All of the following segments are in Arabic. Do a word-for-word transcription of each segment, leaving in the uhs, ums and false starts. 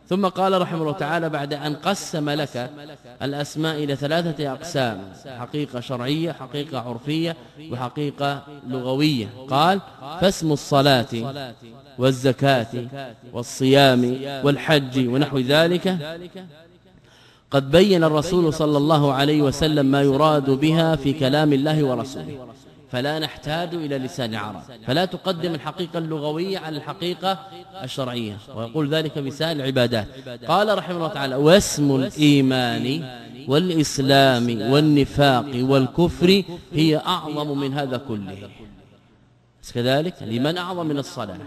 ثم قال رحمه الله تعالى بعد أن قسم لك الأسماء إلى ثلاثة أقسام: حقيقة شرعية، حقيقة عرفية، وحقيقة لغوية. قال: فاسم الصلاة والزكاة والصيام والحج ونحو ذلك قد بين الرسول صلى الله عليه وسلم ما يراد بها في كلام الله ورسوله، فلا نحتاج إلى لسان عرب، فلا تقدم الحقيقة اللغوية على الحقيقة الشرعية، ويقول ذلك بسائر العبادات. قال رحمه الله تعالى: واسم الإيمان والإسلام والنفاق والكفر هي أعظم من هذا كله. كذلك الإيمان أعظم من الصلاة.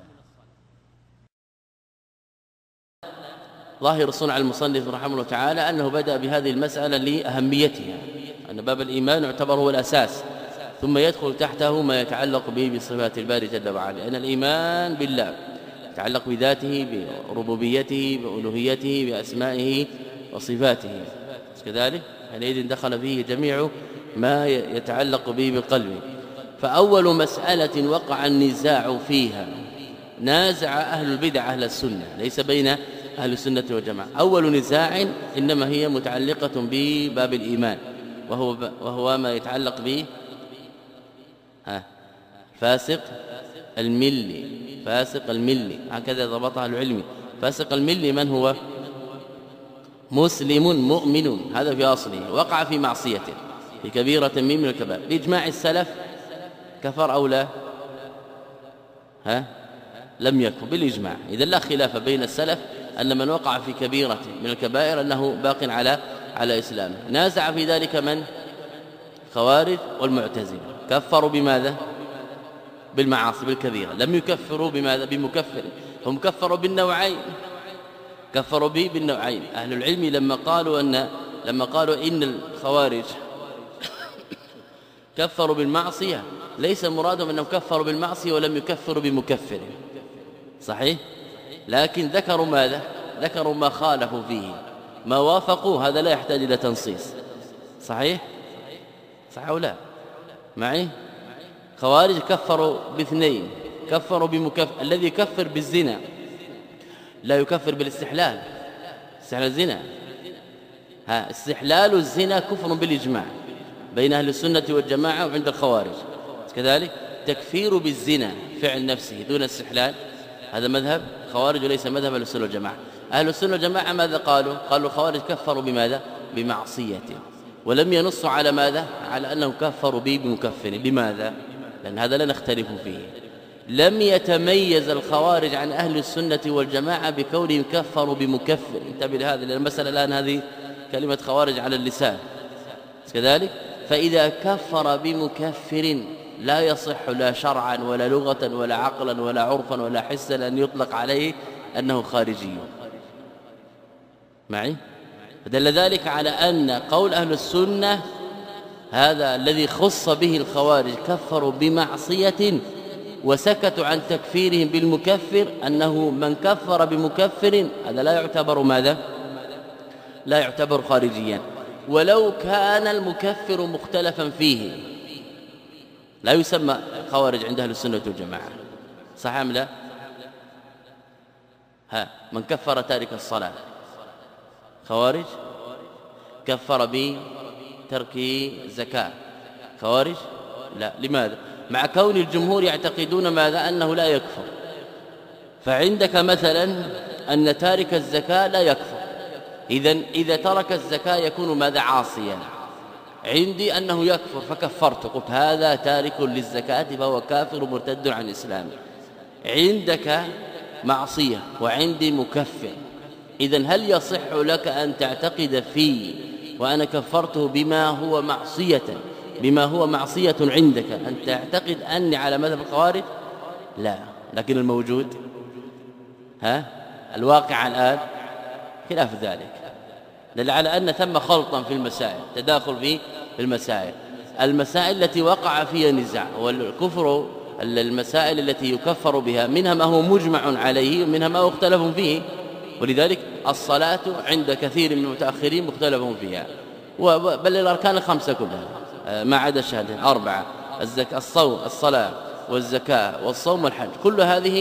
ظاهر صنع المصنف رحمه الله تعالى أنه بدأ بهذه المسألة لأهميتها، أن باب الإيمان يعتبر هو الأساس، ثم يدخل تحته ما يتعلق به بصفات الباري جل وعلا، لأن الإيمان بالله يتعلق بذاته، بربوبيته، بألوهيته، بأسمائه وصفاته. كذلك حينئذ دخل فيه جميع ما يتعلق به بالقلب. فأول مسألة وقع النزاع فيها، نازع أهل البدع أهل السنة، ليس بين أهل السنة والجماعة. أول نزاع إنما هي متعلقة بباب الإيمان، وهو وهو ما يتعلق به ها فاسق الملي. فاسق الملي هكذا ضبطها العلمي. فاسق الملي من هو؟ مسلم مؤمن، هذا في أصله، وقع في معصية في كبيرة من الكبائر. بإجماع السلف كفر أو لا؟ ها لم يكفر بالإجماع. إذن لا خلاف بين السلف أن من وقع في كبيرة من الكبائر أنه باق على على إسلامه. نازع في ذلك من؟ خوارج والمعتزلة. كفروا بماذا؟ بالمعاصي بالكبيرة، لم يكفروا بماذا؟ بمكفر. هم كفروا بالنوعين، كفروا به بالنوعين. أهل العلم لما قالوا أن لما قالوا إن الخوارج كفروا بالمعصية، ليس مرادهم أنهم كفروا بالمعصية ولم يكفروا بمكفر، صحيح؟ لكن ذكروا ماذا؟ ذكروا ما خالفوا فيه، ما وافقوا، هذا لا يحتاج إلى تنصيص، صحيح؟ صح أو لا؟ معي؟ خوارج كفروا باثنين، كفروا بمكفر. الذي يكفر بالزنا لا يكفر بالاستحلال، استحلال الزنا، ها استحلال الزنا كفر بالإجماع بين أهل السنة والجماعة وعند الخوارج. كذلك تكفير بالزنا فعل نفسه دون استحلال، هذا مذهب خوارج وليس مذهب أهل السنة والجماعة. أهل السنة والجماعة ماذا قالوا؟ قالوا الخوارج كفروا بماذا؟ بمعصية، ولم ينصوا على ماذا؟ على أنهم كفروا به بمكفر. بماذا؟ لأن هذا لا نختلف فيه. لم يتميز الخوارج عن أهل السنة والجماعة بكونهم كفروا بمكفر. انتبه لهذا، لأن المسألة الآن هذه كلمة خوارج على اللسان، كذلك. فإذا كفر بمكفر لا يصح لا شرعا ولا لغة ولا عقلا ولا عرفا ولا حسا أن يطلق عليه أنه خارجي. معي؟ فدل ذلك على أن قول أهل السنة هذا الذي خص به الخوارج كفروا بمعصية وسكتوا عن تكفيرهم بالمكفر، أنه من كفر بمكفر هذا لا يعتبر ماذا؟ لا يعتبر خارجيا، ولو كان المكفر مختلفا فيه لا يسمى خوارج عند أهل السنة والجماعة، صح أم لا؟ ها من كفر تارك الصلاة خوارج، كفر بترك الزكاة خوارج؟ لا. لماذا؟ مع كون الجمهور يعتقدون ماذا؟ أنه لا يكفر. فعندك مثلا أن تارك الزكاة لا يكفر، إذن إذا ترك الزكاة يكون ماذا؟ عاصيا. عندي أنه يكفر فكفرت، قلت هذا تارك للزكاة فهو كافر مرتد عن الإسلام. عندك معصية وعندي مكفر، إذن هل يصح لك أن تعتقد فيه وأنا كفرته بما هو معصية بما هو معصية عندك أن تعتقد أني على مذهب الخوارج؟ لا. لكن الموجود ها الواقع الآن خلاف ذلك، دل على أن ثم خلطا في المسائل، تداخل في المسائل. المسائل التي وقع فيها نزاع والكفر، المسائل التي يكفر بها منها ما هو مجمع عليه ومنها ما هو مختلف فيه. ولذلك الصلاة عند كثير من المتأخرين مختلف فيها، بل الأركان الخمسة كلها ما عدا الشهادتين أربعة: الزكاة، الصوم، الصلاة والزكاة والصوم والحج، كل هذه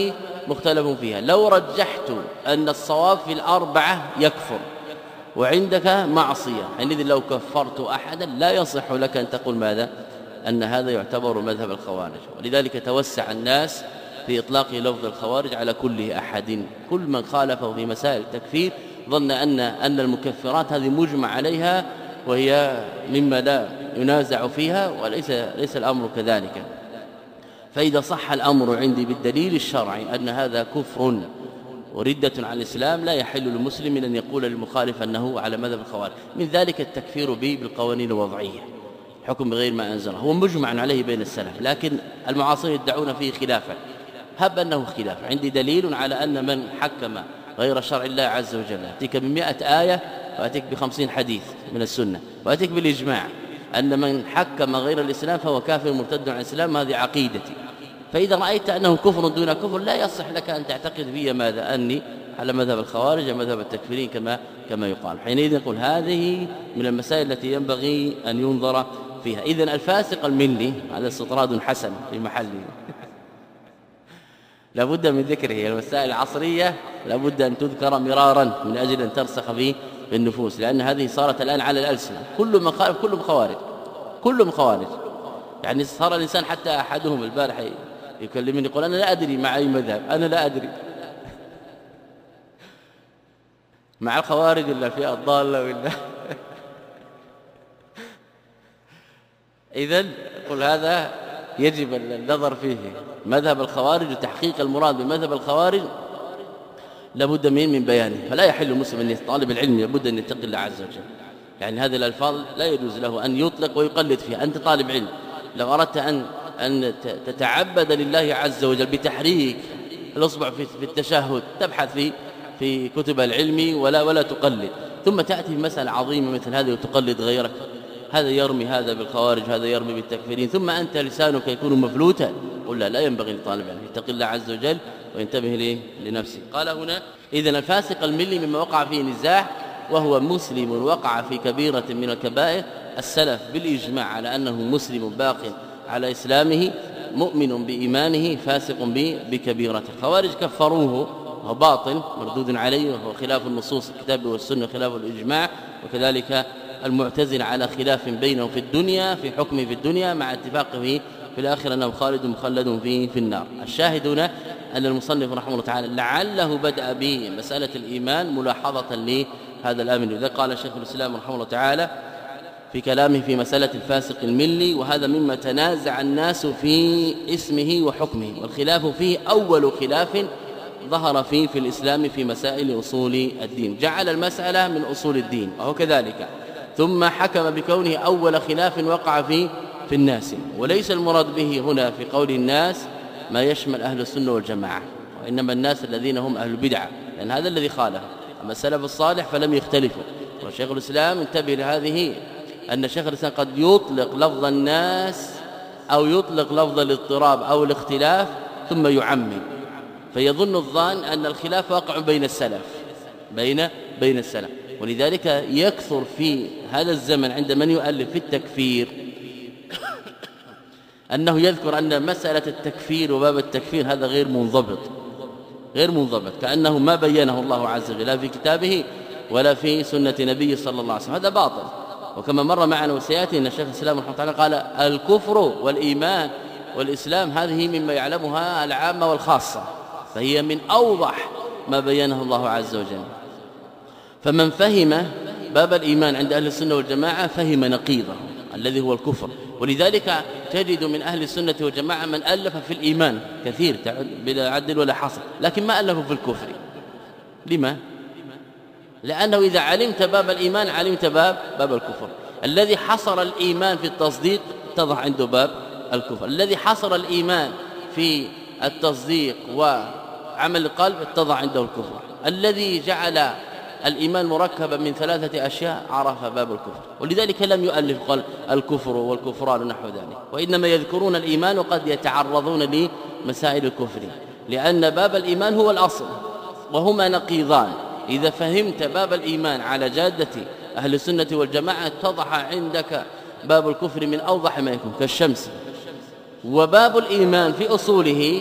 مختلف فيها. لو رجحت أن الصواب في الأربعة يكفر وعندك معصية، حينئذ لو كفرت أحدا لا يصح لك أن تقول ماذا؟ أن هذا يعتبر مذهب الخوارج. ولذلك توسع الناس في إطلاق لفظ الخوارج على كل أحد. كل من خالفه في مسائل التكفير ظن أن أن المكفرات هذه مجمع عليها وهي مما لا ينازع فيها، وليس ليس الأمر كذلك. فإذا صح الأمر عندي بالدليل الشرعي أن هذا كفر وردة عن الإسلام، لا يحل للمسلم أن يقول للمخالف أنه على مذهب الخوارج. من ذلك التكفير به بالقوانين الوضعية، حكم بغير ما أنزله، هو مجمع عليه بين السلف، لكن المعاصرين يدعون فيه خلافا. هب أنه خلاف، عندي دليل على أن من حكم غير شرع الله عز وجل أتيك بمئة آية وأتيك بخمسين حديث من السنة، وأتيك بالإجماع أن من حكم غير الإسلام فهو كافر مرتد عن الإسلام. هذه عقيدتي. فإذا رأيت أنه كفر دون كفر لا يصح لك أن تعتقد في ماذا؟ أني على مذهب الخوارج مذهب التكفيرين كما كما يقال. حينئذ نقول هذه من المسائل التي ينبغي أن ينظر فيها. إذن الفاسق الملي هذا استطراد حسن في محله لابد من ذكره. المسائل العصرية لابد أن تذكر مرارا من أجل أن ترسخ في النفوس، لأن هذه صارت الآن على الألسنة. كل من خالف كلهم خوارج، كلهم خوارج. يعني صار الإنسان حتى أحدهم البارح يكلمني يقول أنا لا أدري مع أي مذهب، أنا لا أدري مع الخوارج ولا في الضالة ولا إذن قل هذا يجب النظر فيه. مذهب الخوارج وتحقيق المراد بمذهب الخوارج لابد من من بيانه. فلا يحل المسلم أن طالب العلم لابد أن يتقي الله عز وجل. يعني هذه الألفاظ لا يجوز له أن يطلق ويقلد فيها. أنت طالب علم لو أردت أن أن تتعبد لله عز وجل بتحريك الأصبع في التشهد تبحث في في كتب العلم ولا ولا تقلد، ثم تأتي بمسألة عظيمة مثل هذه وتقلد غيرك. هذا يرمي هذا بالخوارج، هذا يرمي بالتكفيرين، ثم أنت لسانك يكون مفلوتا. قل لا, لا ينبغي لطالب العلم يتقي الله عز وجل وينتبه ليه لنفسه. قال هنا إذن الفاسق الملي مما وقع فيه نزاع وهو مسلم وقع في كبيرة من الكبائر. السلف بالإجماع على أنه مسلم باق على إسلامه مؤمن بإيمانه فاسق بكبيرة. الخوارج كفروه وهو باطل مردود عليه وهو خلاف النصوص الكتاب والسنة خلاف الإجماع. وكذلك المعتزل على خلاف بينه في الدنيا في حكمه في الدنيا مع اتفاقه في الآخرة أنه خالد مخلد في في النار. الشاهدون أن المصنف رحمه الله تعالى لعله بدأ بمسألة الإيمان ملاحظة لهذا الأمر. لذا قال شيخ الإسلام رحمه الله تعالى في كلامه في مسألة الفاسق الملي وهذا مما تنازع الناس في اسمه وحكمه، والخلاف فيه أول خلاف ظهر فيه في الإسلام في مسائل أصول الدين، جعل المسألة من أصول الدين وهو كذلك، ثم حكم بكونه أول خلاف وقع فيه في الناس. وليس المراد به هنا في قول الناس ما يشمل أهل السنة والجماعة، وإنما الناس الذين هم أهل البدعة، لأن هذا الذي خالف. أما السلف الصالح فلم يختلفوا. وشيخ الإسلام انتبه لهذه أن شيخ الإسلام قد يطلق لفظ الناس أو يطلق لفظ الاضطراب أو الاختلاف ثم يعمم، فيظن الظان أن الخلاف واقع بين السلف بين بين السلف. ولذلك يكثر في هذا الزمن عند من يؤلف في التكفير أنه يذكر أن مسألة التكفير وباب التكفير هذا غير منضبط غير منضبط كأنه ما بينه الله عز وجل لا في كتابه ولا في سنة نبيه صلى الله عليه وسلم. هذا باطل. وكما مر معنا وسياتي ان الشيخ الاسلام رحمه الله قال الكفر والايمان والاسلام هذه مما يعلمها العامه والخاصه، فهي من اوضح ما بينه الله عز وجل. فمن فهم باب الايمان عند اهل السنه والجماعه فهم نقيضه الذي هو الكفر. ولذلك تجد من اهل السنه والجماعه من الف في الايمان كثير بلا عدل ولا حصر، لكن ما الفوا في الكفر. لما؟ لأنه إذا علمت باب الإيمان علمت باب باب الكفر. الذي حصر الإيمان في التصديق اتضح عنده باب الكفر، الذي حصر الإيمان في التصديق وعمل القلب اتضح عنده الكفر، الذي جعل الإيمان مركبا من ثلاثة أشياء عرف باب الكفر. ولذلك لم يؤلف قال الكفر والكفران ونحو ذلك، وإنما يذكرون الإيمان وقد يتعرضون لمسائل الكفر، لأن باب الإيمان هو الأصل وهما نقيضان. إذا فهمت باب الإيمان على جادة أهل السنة والجماعة اتضح عندك باب الكفر من أوضح ما يكون كالشمس. وباب الإيمان في أصوله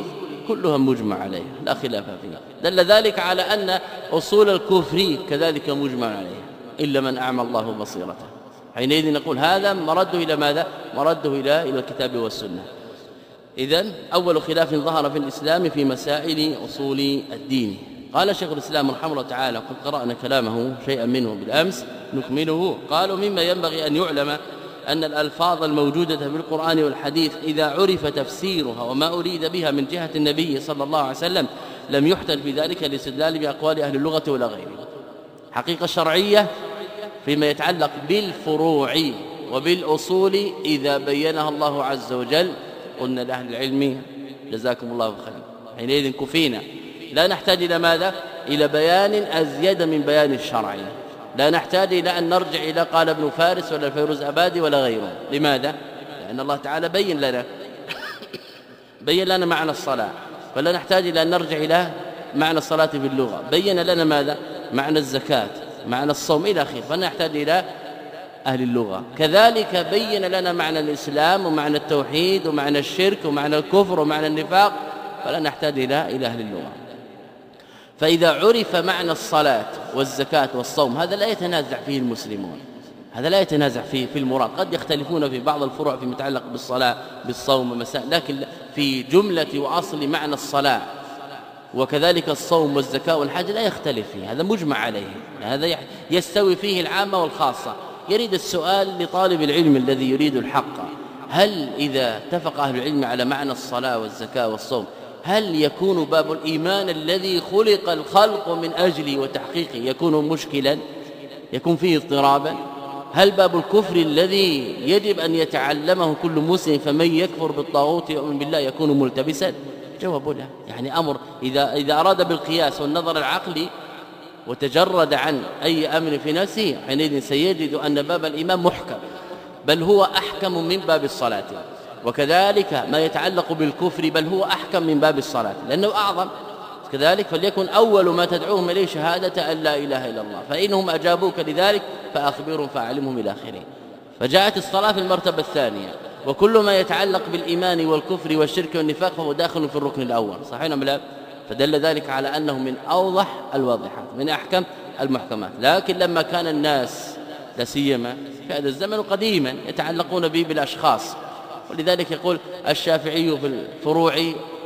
كلها مجمع عليها لا خلاف فيها. دل ذلك على أن أصول الكفر كذلك مجمع عليها إلا من أعمى الله بصيرته. حينئذ نقول هذا مرده إلى ماذا؟ مرده إلى إلى الكتاب والسنة. إذن أول خلاف ظهر في الإسلام في مسائل أصول الدين. قال شيخ الإسلام رحمه الله تعالى وقد قرأنا كلامه شيئا منه بالأمس نكمله. قالوا مما ينبغي أن يعلم أن الألفاظ الموجودة في القرآن والحديث إذا عرف تفسيرها وما أريد بها من جهة النبي صلى الله عليه وسلم لم يحتج في ذلك الاستدلال بأقوال أهل اللغة ولا غيره. حقيقة شرعية فيما يتعلق بالفروع وبالأصول إذا بينها الله عز وجل قلنا لأهل العلم جزاكم الله خيرا حينئذ كفينا لا نحتاج إلى ماذا؟ إلى بيان أزيد من بيان الشرع. لا نحتاج إلى أن نرجع إلى قال ابن فارس ولا الفيروز أبادي ولا غيره. لماذا؟ لأن الله تعالى بين لنا بين لنا معنى الصلاة فلا نحتاج إلى أن نرجع إلى معنى الصلاة في اللغة. بين لنا ماذا؟ معنى الزكاة معنى الصوم إلى آخره فلا نحتاج إلى أهل اللغة. كذلك بين لنا معنى الإسلام ومعنى التوحيد ومعنى الشرك ومعنى الكفر ومعنى النفاق فلا نحتاج إلى إلى أهل اللغة. فإذا عرف معنى الصلاة والزكاة والصوم هذا لا يتنازع فيه المسلمون هذا لا يتنازع فيه في المراد. قد يختلفون في بعض الفروع فيما يتعلق بالصلاة بالصوم ومسائل لكن في جملة وأصل معنى الصلاة وكذلك الصوم والزكاة والحج لا يختلف فيه. هذا مجمع عليه هذا يستوي فيه العامة والخاصة. يريد السؤال لطالب العلم الذي يريد الحق هل إذا اتفق أهل العلم على معنى الصلاة والزكاة والصوم هل يكون باب الإيمان الذي خلق الخلق من أجله وتحقيقه يكون مشكلا يكون فيه اضطرابا؟ هل باب الكفر الذي يجب أن يتعلمه كل مسلم فمن يكفر بالطاغوت يؤمن بالله يكون ملتبسا؟ جواب لا. يعني أمر إذا, إذا أراد بالقياس والنظر العقلي وتجرد عن أي أمر في نفسه حينئذ سيجد أن باب الإيمان محكم بل هو أحكم من باب الصلاة. وكذلك ما يتعلق بالكفر بل هو أحكم من باب الصلاة لأنه أعظم. كذلك فليكن أول ما تدعوهم إليه شهادة أن لا إله إلا الله فإنهم أجابوك لذلك فأخبرهم فأعلمهم إلى آخره. فجاءت الصلاة في المرتبة الثانية وكل ما يتعلق بالإيمان والكفر والشرك والنفاق فهو داخل في الركن الأول. صحيح أم لا؟ فدل ذلك على أنه من أوضح الواضحات من أحكم المحكمات. لكن لما كان الناس لا سيما في هذا الزمن قديما يتعلقون به بالأشخاص ولذلك يقول الشافعي في الفروع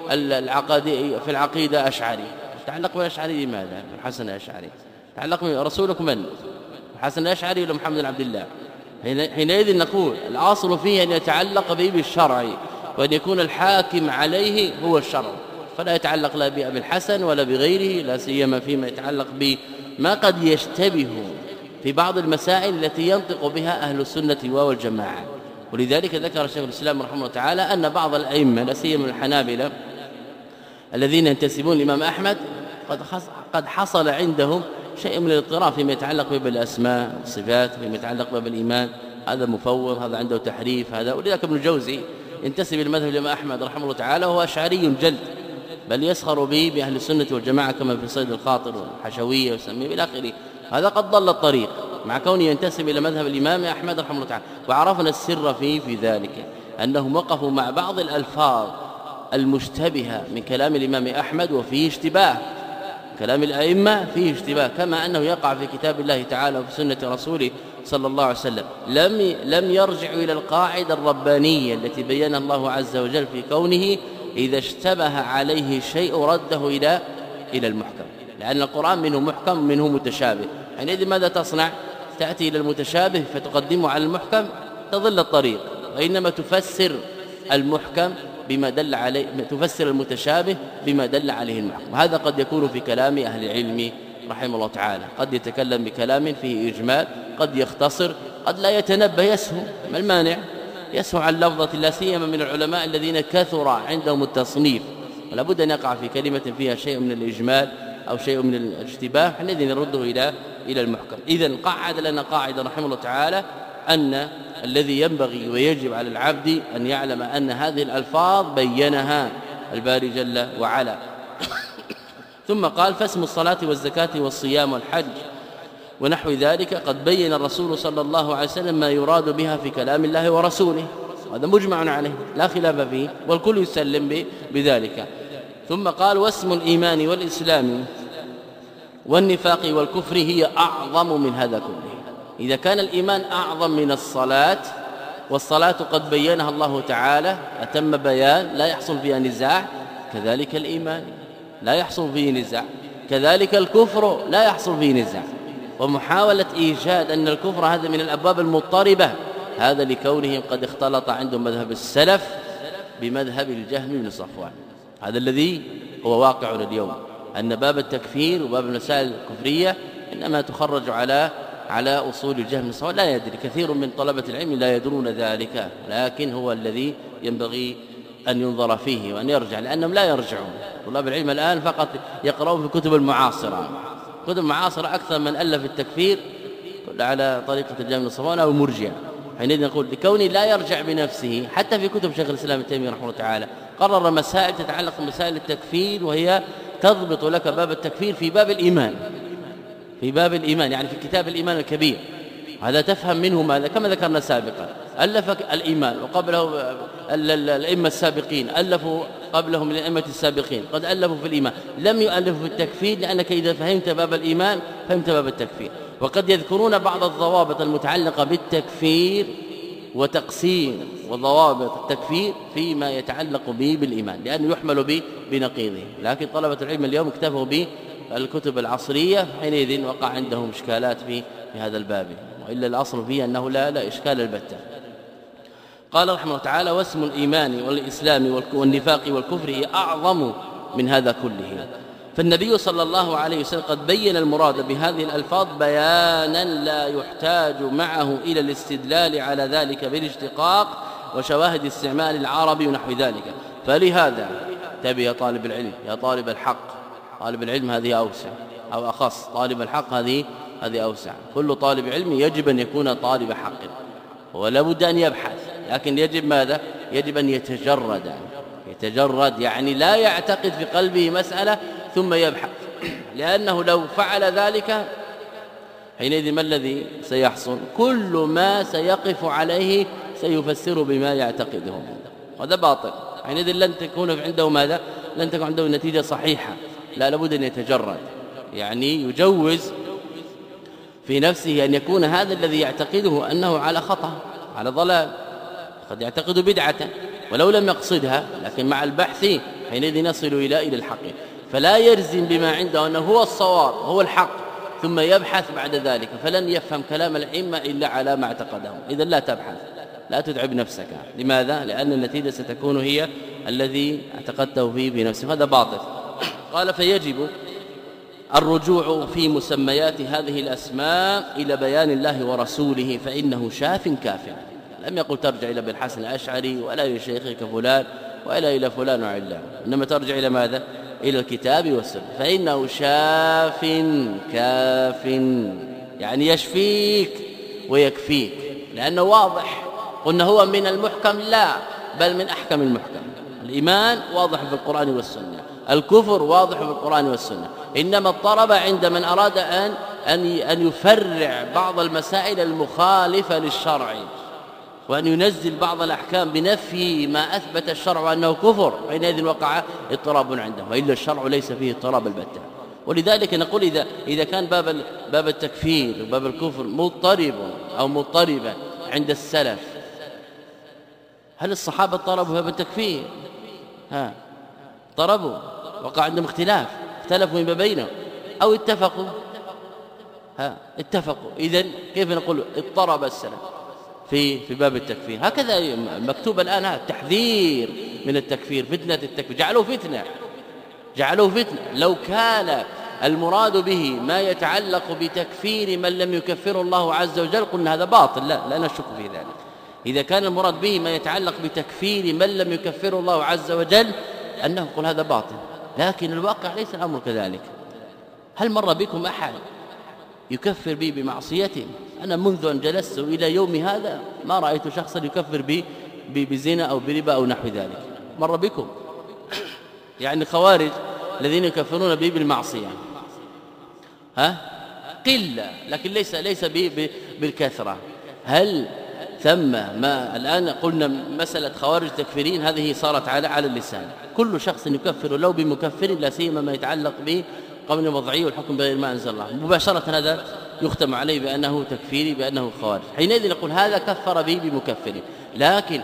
العقدي في العقيدة أشعري. تعلق بالأشعري لماذا؟ الحسن الأشعري تعلق برسولك من؟ الحسن الأشعري ولا محمد بن عبد الله؟ حينئذ نقول الأصل فيه أن يتعلق به بالشرع وأن يكون الحاكم عليه هو الشرع فلا يتعلق لا بأبي الحسن ولا بغيره لا سيما فيما يتعلق بما قد يشتبه في بعض المسائل التي ينطق بها أهل السنة والجماعة. ولذلك ذكر شيخ الإسلام رحمه الله تعالى أن بعض الأئمة لا سيما الحنابلة الذين ينتسبون للإمام أحمد قد قد حصل عندهم شيء من الاضطراب فيما يتعلق بالأسماء والصفات فيما يتعلق بالإيمان. هذا مفوض هذا عنده تحريف هذا. ولذلك ابن الجوزي ينتسب للمذهب الإمام أحمد رحمه الله تعالى وهو أشعري جلد بل يسخر به بأهل السنة والجماعة كما في صيد الخاطر والحشوية وسميه إلى آخره. هذا قد ضل الطريق مع كونه ينتسب إلى مذهب الإمام أحمد رحمه الله تعالى. وعرفنا السر فيه في ذلك أنهم وقفوا مع بعض الألفاظ المشتبهة من كلام الإمام أحمد وفيه اشتباه كلام الأئمة فيه اشتباه كما أنه يقع في كتاب الله تعالى وفي سنة رسوله صلى الله عليه وسلم. لم لم يرجع إلى القاعدة الربانية التي بينها الله عز وجل في كونه إذا اشتبه عليه شيء رده إلى إلى المحكم لأن القرآن منه محكم منه متشابه. حينئذ ماذا تصنع؟ تأتي إلى المتشابه فتقدمه على المحكم تضل الطريق وإنما تفسر المحكم بما دل عليه تفسر المتشابه بما دل عليه المحكم. هذا قد يكون في كلام أهل العلم رحمه الله تعالى قد يتكلم بكلام فيه إجمال قد يختصر قد لا يتنبه يسهو. ما المانع؟ يسهو عن لفظة لا سيما من العلماء الذين كثر عندهم التصنيف ولا بد أن يقع في كلمة فيها شيء من الإجمال أو شيء من الاشتباه الذي نرده إلى إلى المحكم. إذن قعد لنا قاعدة رحمه الله تعالى أن الذي ينبغي ويجب على العبد أن يعلم أن هذه الألفاظ بينها الباري جل وعلا. ثم قال فاسم الصلاة والزكاة والصيام والحج ونحو ذلك قد بين الرسول صلى الله عليه وسلم ما يراد بها في كلام الله ورسوله. هذا مجمع عليه لا خلاف فيه والكل يسلم بذلك. ثم قال واسم الإيمان والإسلام والنفاق والكفر هي أعظم من هذا كله. إذا كان الإيمان أعظم من الصلاة، والصلاة قد بينها الله تعالى أتم بيان لا يحصل فيها نزاع، كذلك الإيمان لا يحصل فيه نزاع، كذلك الكفر لا يحصل فيه نزاع. ومحاولة إيجاد أن الكفر هذا من الأبواب المضطربة، هذا لكونهم قد اختلط عندهم مذهب السلف بمذهب الجهم بن صفوان. هذا الذي هو واقعنا اليوم، أن باب التكفير وباب المسائل الكفرية إنما تخرج على على أصول الجهم بن صفوان. لا يدري كثير من طلبة العلم لا يدرون ذلك، لكن هو الذي ينبغي أن ينظر فيه وأن يرجع، لأنهم لا يرجعون. طلاب العلم الآن فقط يقرؤون في الكتب المعاصرة، كتب معاصرة أكثر من ألف التكفير على طريقة الجهم بن صفوان أو المرجئة. حينئذ نقول لكوني لا يرجع بنفسه، حتى في كتب شيخ الإسلام ابن تيمية رحمه الله تعالى قرر مسائل تتعلق بمسائل التكفير، وهي تضبط لك باب التكفير في باب الإيمان، في باب الإيمان يعني في كتاب الإيمان الكبير. هذا تفهم منه ماذا؟ كما ذكرنا سابقا، ألف الإيمان وقبله الأئمة السابقين، ألفوا قبلهم من الأئمة السابقين، قد ألفوا في الإيمان، لم يؤلفوا في التكفير، لأنك إذا فهمت باب الإيمان فهمت باب التكفير. وقد يذكرون بعض الضوابط المتعلقة بالتكفير وتقسيم وضوابط التكفير فيما يتعلق به بالإيمان، لأنه يحمل به بنقيضه. لكن طلبة العلم اليوم اكتفوا بالكتب العصرية، حينئذ وقع عندهم إشكالات في هذا الباب، وإلا الأصل فيه أنه لا لا إشكال البتة. قال رحمه الله تعالى واسم الإيمان والإسلام والنفاق والكفر هي أعظم من هذا كله. فالنبي صلى الله عليه وسلم قد بين المراد بهذه الألفاظ بيانا لا يحتاج معه إلى الاستدلال على ذلك بالاشتقاق وشواهد استعمال العربي ونحو ذلك. فلهذا تبي يا طالب العلم، يا طالب الحق، طالب العلم هذه أوسع أو أخص، طالب الحق هذه هذه أوسع. كل طالب علم يجب أن يكون طالب حق، ولا بد أن يبحث، لكن يجب ماذا؟ يجب أن يتجرد، يتجرد يعني لا يعتقد في قلبه مسألة ثم يبحث، لأنه لو فعل ذلك حينئذ ما الذي سيحصل؟ كل ما سيقف عليه سيفسر بما يعتقده، وهذا باطل. حينئذ لن تكون عنده ماذا؟ لن تكون عنده نتيجة صحيحة، لا لابد أن يتجرد، يعني يجوز في نفسه أن يكون هذا الذي يعتقده أنه على خطأ، على ضلال، قد يعتقد بدعة ولو لم يقصدها، لكن مع البحث حينئذ نصل إلى إلى الحق. فلا يرزم بما عنده أنه هو الصواب هو الحق ثم يبحث بعد ذلك، فلن يفهم كلام الأئمة إلا على ما اعتقده. إذا لا تبحث، لا تتعب نفسك. لماذا؟ لأن النتيجة ستكون هي الذي اعتقدته فيه بنفسه، هذا باطل. قال فيجب الرجوع في مسميات هذه الأسماء إلى بيان الله ورسوله، فإنه شاف كافٍ. لم يقل ترجع إلى ابن الحسن الأشعري ولا إلى شيخك فلان ولا إلى فلان وعلان، إنما ترجع إلى ماذا؟ إلى الكتاب والسنة. فإنه شاف كاف، يعني يشفيك ويكفيك، لأنه واضح. قلنا هو من المحكم؟ لا، بل من أحكم المحكم. الإيمان واضح في القرآن والسنة، الكفر واضح في القرآن والسنة، إنما اضطرب عند من أراد أن أن يفرع بعض المسائل المخالفة للشرع، وأن ينزل بعض الأحكام بنفي ما أثبت الشرع أنه كفر، حينئذ وقع اضطراب عنده، وإلا الشرع ليس فيه اضطراب البتة. ولذلك نقول إذا إذا كان باب باب التكفير وباب الكفر مضطرب أو مضطربا عند السلف، هل الصحابة اضطربوا باب التكفير؟ ها اضطربوا، وقع عندهم اختلاف، اختلفوا ما بينهم أو اتفقوا؟ ها اتفقوا. إذن كيف نقول اضطرب السلف في في باب التكفير؟ هكذا مكتوب الآن التحذير من التكفير، فتنة التكفير، جعلوه فتنة، جعلوه فتنة. لو كان المراد به ما يتعلق بتكفير من لم يكفره الله عز وجل قلنا هذا باطل، لا لا نشك في ذلك. إذا كان المراد به ما يتعلق بتكفير من لم يكفره الله عز وجل أنه قل هذا باطل، لكن الواقع ليس الأمر كذلك. هل مر بكم أحد يكفر بي بمعصيته؟ أنا منذ أن جلست إلى يوم هذا ما رأيت شخصا يكفر بي بزنا أو بربا أو نحو ذلك. مر بكم؟ يعني خوارج الذين يكفرون به بالمعصية ها قلة، لكن ليس ليس بالكثرة. هل ثم ما الآن قلنا مسألة خوارج تكفيرين هذه صارت على على اللسان، كل شخص يكفر لو بمكفر لا سيما ما يتعلق بقول الوضعي والحكم بغير ما أنزل الله، مباشرة هذا يختم عليه بأنه تكفيري بأنه خوارج، حينئذ نقول هذا كفر به بمكفر. لكن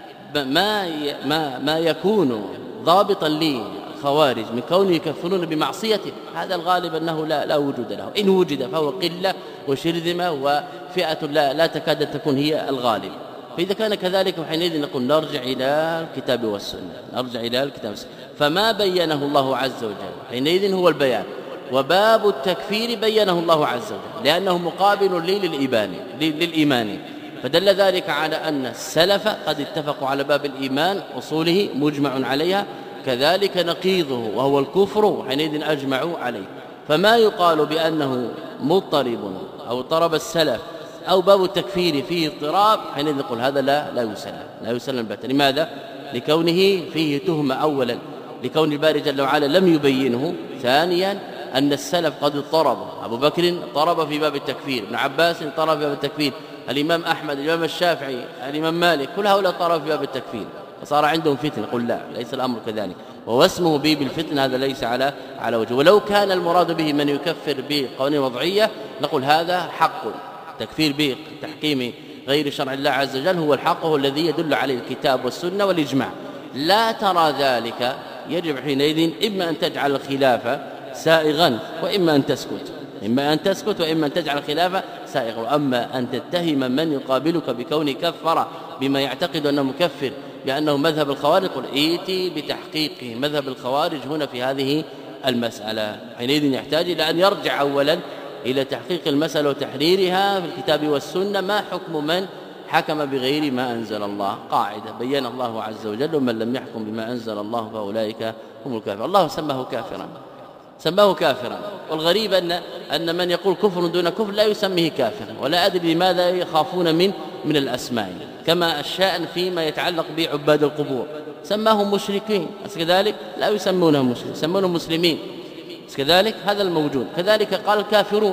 ما ما ما يكون ضابطا للخوارج من كونه يكفرون بمعصيته هذا الغالب أنه لا لا وجود له، إن وجد فهو قلة وشرذمة وفئة لا لا تكاد أن تكون هي الغالب. فإذا كان كذلك حينئذ نقول نرجع إلى الكتاب والسنة، نرجع إلى الكتاب والسنة، فما بينه الله عز وجل حينئذ هو البيان، وباب التكفير بينه الله عز وجل لأنه مقابل لي للإيمان للإيمان فدل ذلك على أن السلف قد اتفقوا على باب الإيمان أصوله مجمع عليها، كذلك نقيضه وهو الكفر حينئذ أجمعوا عليه. فما يقال بأنه مضطرب أو طرب السلف أو باب التكفير فيه اضطراب حينئذ نقول هذا لا لا يسلم لا يسلم بتا. لماذا؟ لكونه فيه تهمة أولا، لكون الباري جل وعلا لم يبينه، ثانيا أن السلف قد اضطربوا، أبو بكر اضطرب في باب التكفير، ابن عباس اضطرب في باب التكفير، الإمام أحمد، الإمام الشافعي، الإمام مالك، كل هؤلاء اضطربوا في باب التكفير فصار عندهم فتنة. قل لا، ليس الأمر كذلك، ووسمه به بالفتنة هذا ليس على على وجه. ولو كان المراد به من يكفر بقوانين وضعية نقول هذا حق، تكفير بتحكيم غير شرع الله عز وجل هو الحق، هو الذي يدل عليه الكتاب والسنة والإجماع. لا ترى ذلك يجب حينئذ إما أن تجعل الخلافة سائغا وإما أن تسكت، إما أن تسكت وإما أن تجعل الخلافة سائغا. أما أن تتهم من يقابلك بكون كفر بما يعتقد أنه مكفر بأنه مذهب الخوارج، قل إيتي بتحقيقه مذهب الخوارج هنا في هذه المسألة. حينئذ يحتاج إلى أن يرجع أولا إلى تحقيق المسألة وتحريرها في الكتاب والسنة، ما حكم من حكم بغير ما أنزل الله. قاعدة بين الله عز وجل ومن لم يحكم بما أنزل الله فأولئك هم الكافرون. الله سماه كافرا، سماه كافرا. والغريب أن أن من يقول كفر دون كفر لا يسميه كافرا، ولا أدري لماذا يخافون من من الأسماء. كما الشأن فيما يتعلق بعباد القبور، سماهم مشركين، كذلك لا يسمونهم مشركين، يسمونهم مسلمين، كذلك هذا الموجود. كذلك قال الكافرون،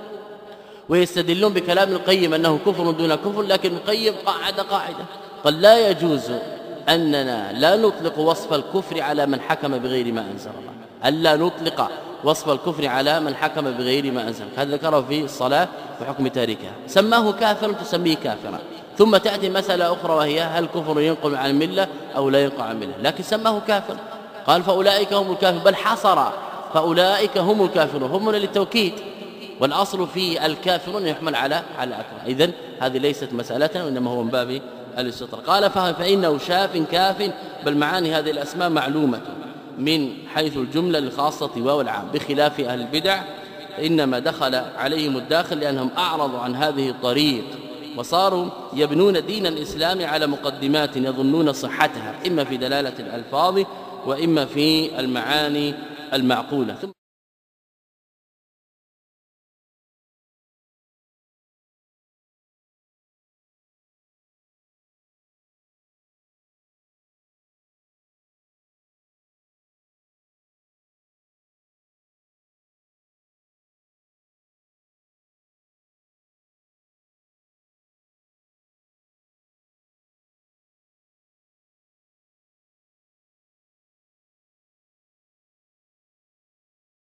ويستدلون بكلام القيم أنه كفر دون كفر، لكن القيم قاعد قاعدة قال لا يجوز أننا لا نطلق وصف الكفر على من حكم بغير ما أنزل الله، ألا نطلق وصف الكفر على من حكم بغير ما أنزل. هذا ذكره في الصلاة وحكم تاركها، سماه كافرا تسميه كافرا. ثم تأتي مسألة أخرى وهي هل كفر ينقل عن الملة أو لا ينقل عن الملة، لكن سماه كافر، قال فأولئك هم الكافرون، بل حصر فأولئك هم الكافرون، هم للتوكيد، والأصل في الكافرون يحمل على على أكبر. إذن هذه ليست مسألة وإنما هو من باب الاستطراد. قال فإنه شاف كاف، بل معاني هذه الأسماء معلومة من حيث الجملة الخاصة والعام، بخلاف أهل البدع إنما دخل عليهم الداخل لأنهم أعرضوا عن هذه الطريق وصاروا يبنون دين الإسلام على مقدمات يظنون صحتها، إما في دلالة الألفاظ وإما في المعاني المعقولة.